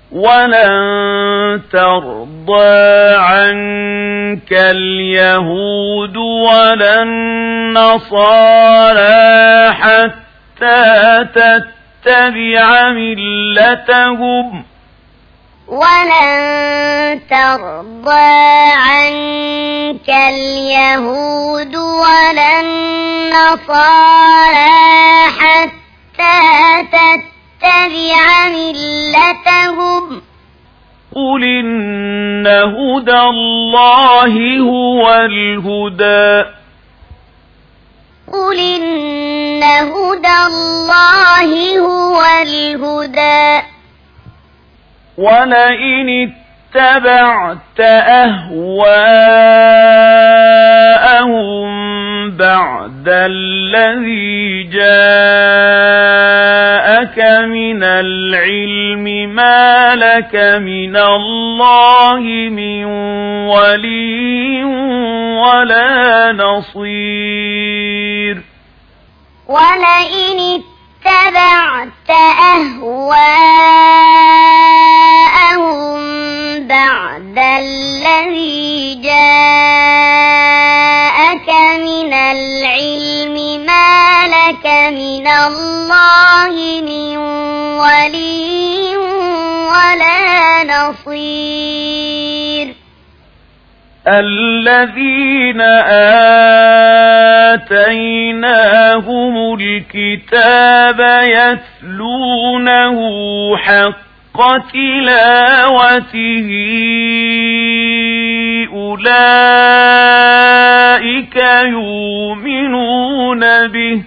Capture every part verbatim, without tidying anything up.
ولن ترضى عنك اليهود ولا النصارى حتى تتبع ملتهم ولن ترضى عنك اليهود ولا النصارى حتى تتبع ملتهم قل إن هدى الله هو الهدى قل إن هدى الله هو الهدى ولئن اتبعت أهواءهم بعد الذي جاءك من العلم ما لك من الله من ولي ولا نصير ولئن اتبعت أهواءهم بعد الذي جاءك من العلم ما لك من الله من ولي ولا نصير الذين آتيناهم الكتاب يتلونه حق تلاوته أولئك يؤمنون به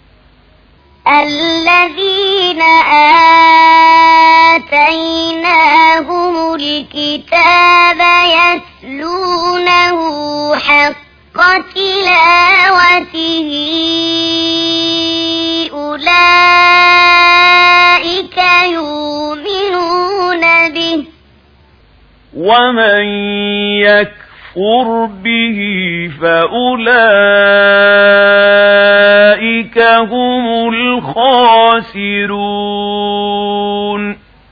الذين آتيناهم الكتاب يتلونه حق تلاوته أولئك يؤمنون به ومن يكفر به فأولئك هم الخاسرون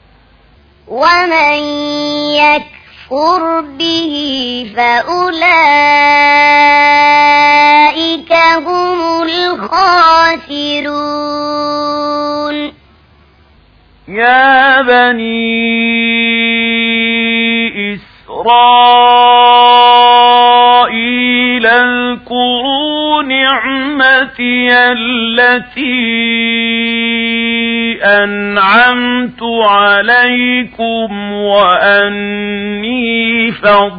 ومن يكفر به فأولئك هم الخاسرون يا بني إسرائيل اذكروا نعمتي التي أنعمت عليكم وأني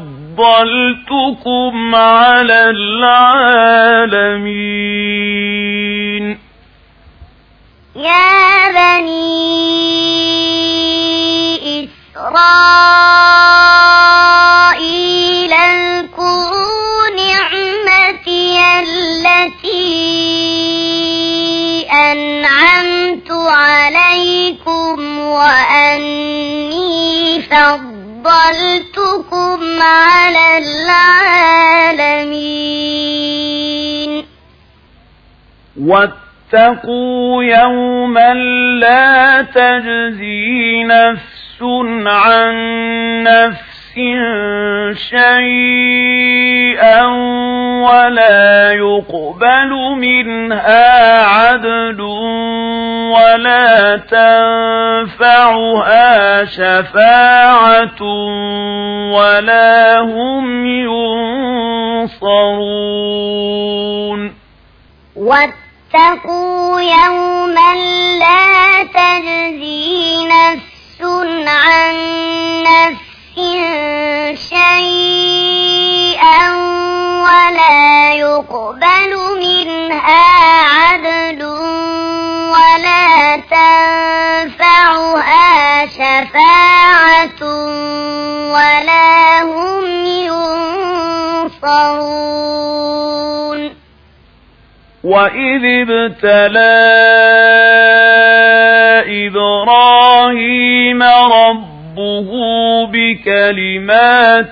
فضلتكم على العالمين يا بني إسرائيل اذكروا نعمتي التي أنعمت عليكم وأني فضلتكم على العالمين واتقوا يوما لا تجزي نفس عن نفس شيئا ولا يقبل منها عدل ولا تنفعها شفاعة ولا هم ينصرون واتقوا يوما لا تجزي نفس عن نفس شيئا ولا يقبل منها عدل ولا تنفعها شفاعة ولا هم ينصرون وإذ ابتلى إبراهيم ربه بكلمات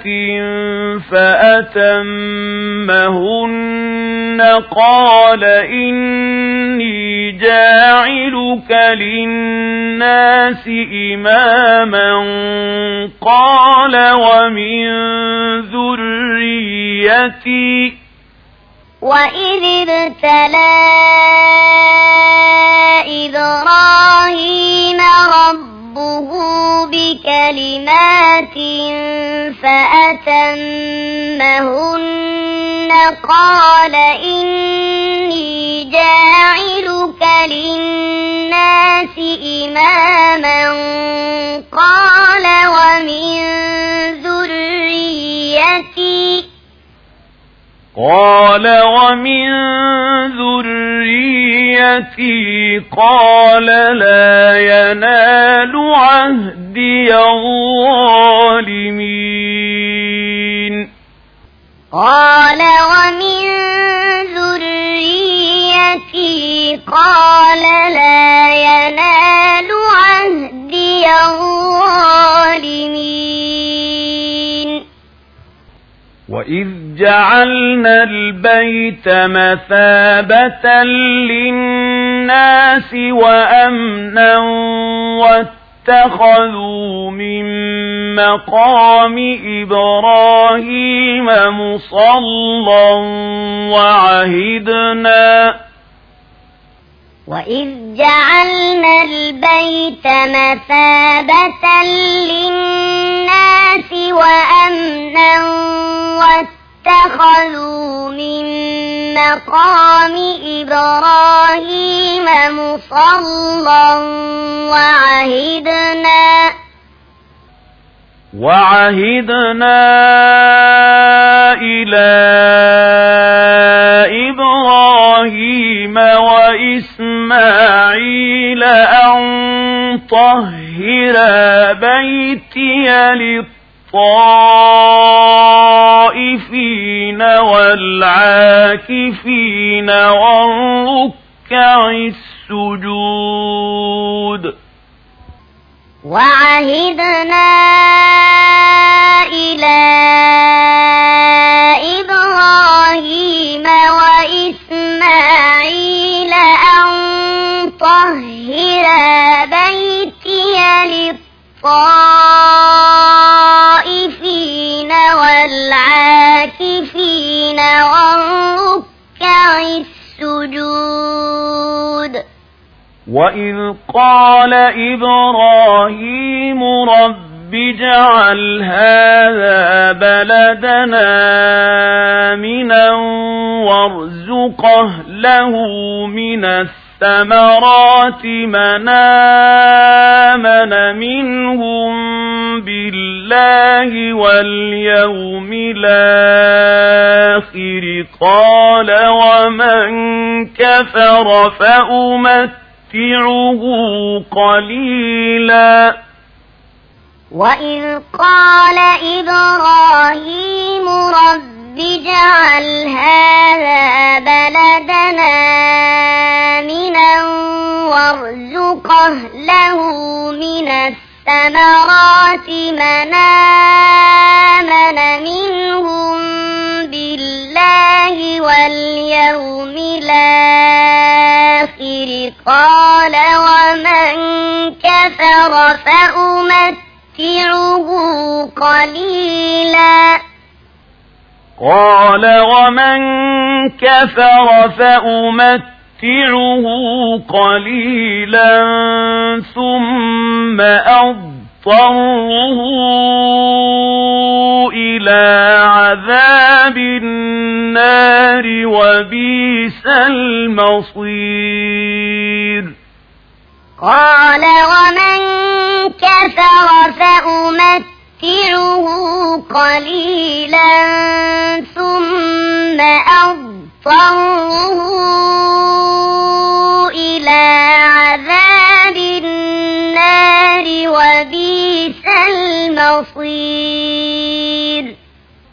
فأتمهن قال إني جاعلك للناس إماما قال ومن ذريتي وإذ ابتلى إبراهيم ربه بكلمات فأتمهن قال إني جاعلك للناس إماما قال ومن ذريتي قال ومن ذريتي قال لا ينال عهدي الظالمين قال ومن ذريتي قال لا ينال عهدي الظالمين وإذ جعلنا البيت مثابة للناس وأمنا واتخذوا من مقام إبراهيم مصلى وعهدنا وإذ جعلنا البيت مثابة للناس وأمنا واتخذوا من مقام إبراهيم مصلى وعهدنا وعهدنا إلى إبراهيم وإسماعيل أن طهر بيتي للطائفين والعاكفين والركع السجود وعهدنا إلى إبراهيم وإسماعيل أن طهر بيتي للطائفين والعاكفين والركع السجود وإذ قال إبراهيم رب اجعل هذا بلدنا آمنا وارزق أهله من الثمرات من آمن منهم بالله واليوم الآخر قال ومن كفر فأمت قليلا وإذ قال إبراهيم رب اجعل هذا بلدنا آمنا وارزق أهله من الثمرات من آمن منهم بالله واليوم الآخر قال ومن كفر فأمتعه قليلا قال ومن كفر فأمتعه قليلا ثم أضطره إلى عذاب النار وبئس المصير قال ومن كفر فأمتعه قليلا ثم أضطره إلى عذاب النار وبئس المصير